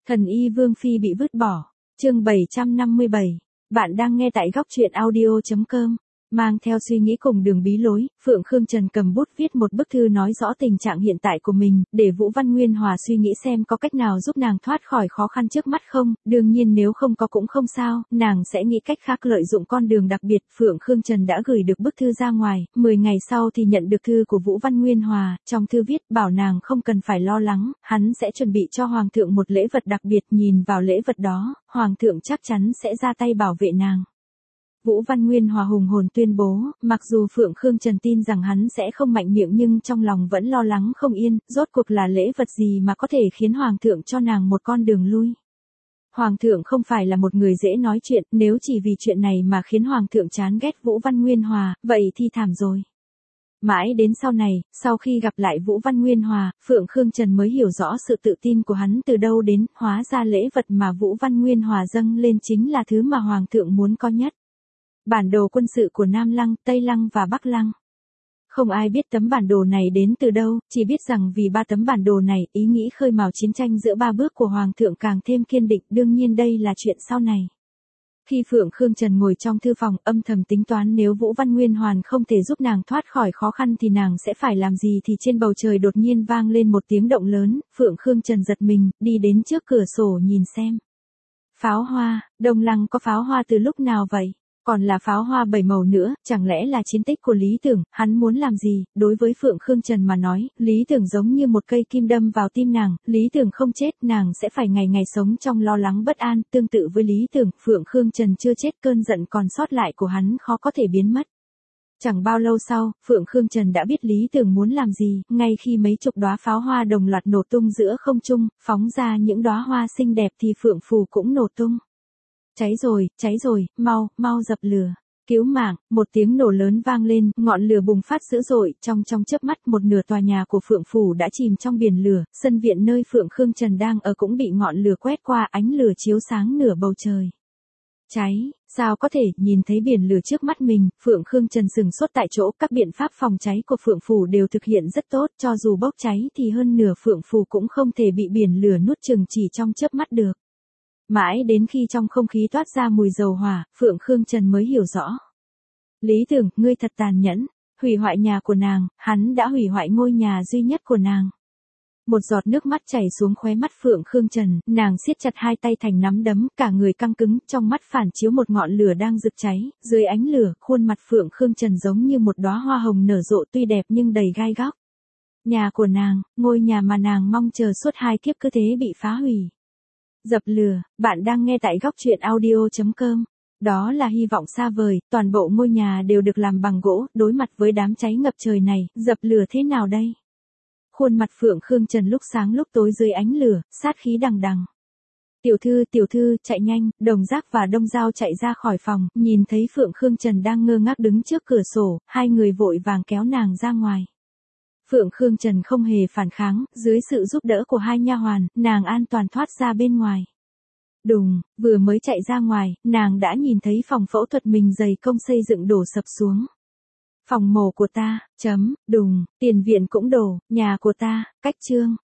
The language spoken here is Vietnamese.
Thần y Vương Phi bị vứt bỏ. Chương 757. Bạn đang nghe tại góc truyện audio.com. Mang theo suy nghĩ cùng đường bí lối, Phượng Khương Trần cầm bút viết một bức thư nói rõ tình trạng hiện tại của mình, để Vũ Văn Nguyên Hòa suy nghĩ xem có cách nào giúp nàng thoát khỏi khó khăn trước mắt không, đương nhiên nếu không có cũng không sao, nàng sẽ nghĩ cách khác lợi dụng con đường đặc biệt. Phượng Khương Trần đã gửi được bức thư ra ngoài, 10 ngày sau thì nhận được thư của Vũ Văn Nguyên Hòa, trong thư viết bảo nàng không cần phải lo lắng, hắn sẽ chuẩn bị cho Hoàng thượng một lễ vật đặc biệt, nhìn vào lễ vật đó, Hoàng thượng chắc chắn sẽ ra tay bảo vệ nàng. Vũ Văn Nguyên Hòa hùng hồn tuyên bố, mặc dù Phượng Khương Trần tin rằng hắn sẽ không mạnh miệng nhưng trong lòng vẫn lo lắng không yên, rốt cuộc là lễ vật gì mà có thể khiến Hoàng thượng cho nàng một con đường lui. Hoàng thượng không phải là một người dễ nói chuyện, nếu chỉ vì chuyện này mà khiến Hoàng thượng chán ghét Vũ Văn Nguyên Hòa, vậy thì thảm rồi. Mãi đến sau này, sau khi gặp lại Vũ Văn Nguyên Hòa, Phượng Khương Trần mới hiểu rõ sự tự tin của hắn từ đâu đến, hóa ra lễ vật mà Vũ Văn Nguyên Hòa dâng lên chính là thứ mà Hoàng thượng muốn có nhất. Bản đồ quân sự của Nam Lăng, Tây Lăng và Bắc Lăng. Không ai biết tấm bản đồ này đến từ đâu, chỉ biết rằng vì 3 tấm bản đồ này, ý nghĩ khơi mào chiến tranh giữa 3 bước của Hoàng thượng càng thêm kiên định, đương nhiên đây là chuyện sau này. Khi Phượng Khương Trần ngồi trong thư phòng âm thầm tính toán nếu Vũ Văn Nguyên Hoàn không thể giúp nàng thoát khỏi khó khăn thì nàng sẽ phải làm gì thì trên bầu trời đột nhiên vang lên một tiếng động lớn, Phượng Khương Trần giật mình, đi đến trước cửa sổ nhìn xem. Pháo hoa, Đông Lăng có pháo hoa từ lúc nào vậy? Còn là pháo hoa 7 màu nữa, chẳng lẽ là chiến tích của Lý Tưởng, hắn muốn làm gì? Đối với Phượng Khương Trần mà nói, Lý Tưởng giống như một cây kim đâm vào tim nàng, Lý Tưởng không chết, nàng sẽ phải ngày ngày sống trong lo lắng bất an, tương tự với Lý Tưởng, Phượng Khương Trần chưa chết, cơn giận còn sót lại của hắn khó có thể biến mất. Chẳng bao lâu sau, Phượng Khương Trần đã biết Lý Tưởng muốn làm gì, ngay khi mấy chục đóa pháo hoa đồng loạt nổ tung giữa không trung, phóng ra những đóa hoa xinh đẹp thì Phượng Phù cũng nổ tung. Cháy rồi, mau dập lửa. Cứu mạng, một tiếng nổ lớn vang lên, ngọn lửa bùng phát dữ dội, trong chớp mắt một nửa tòa nhà của Phượng Phủ đã chìm trong biển lửa, sân viện nơi Phượng Khương Trần đang ở cũng bị ngọn lửa quét qua, ánh lửa chiếu sáng nửa bầu trời. Cháy, sao có thể, nhìn thấy biển lửa trước mắt mình, Phượng Khương Trần sừng sốt tại chỗ, các biện pháp phòng cháy của Phượng Phủ đều thực hiện rất tốt, cho dù bốc cháy thì hơn nửa Phượng Phủ cũng không thể bị biển lửa nuốt chửng chỉ trong chớp mắt được. Mãi đến khi trong không khí toát ra mùi dầu hỏa, Phượng Khương Trần mới hiểu rõ. Lý Tưởng, ngươi thật tàn nhẫn, hủy hoại nhà của nàng, hắn đã hủy hoại ngôi nhà duy nhất của nàng. Một giọt nước mắt chảy xuống khóe mắt Phượng Khương Trần, nàng siết chặt hai tay thành nắm đấm, cả người căng cứng, trong mắt phản chiếu một ngọn lửa đang rực cháy, dưới ánh lửa, khuôn mặt Phượng Khương Trần giống như một đóa hoa hồng nở rộ tuy đẹp nhưng đầy gai góc. Nhà của nàng, ngôi nhà mà nàng mong chờ suốt 2 kiếp cứ thế bị phá hủy. Dập lửa, bạn đang nghe tại góc truyện audio.com. Đó là hy vọng xa vời, toàn bộ ngôi nhà đều được làm bằng gỗ, đối mặt với đám cháy ngập trời này, dập lửa thế nào đây? Khuôn mặt Phượng Khương Trần lúc sáng lúc tối dưới ánh lửa, sát khí đằng đằng. Tiểu thư, chạy nhanh, Đồng Giác và Đông Giao chạy ra khỏi phòng, nhìn thấy Phượng Khương Trần đang ngơ ngác đứng trước cửa sổ, hai người vội vàng kéo nàng ra ngoài. Phượng Khương Trần không hề phản kháng, dưới sự giúp đỡ của hai nha hoàn, nàng an toàn thoát ra bên ngoài. Đùng, vừa mới chạy ra ngoài, nàng đã nhìn thấy phòng phẫu thuật mình dày công xây dựng đổ sập xuống. Phòng mổ của ta, đùng, tiền viện cũng đổ, nhà của ta, cách trương.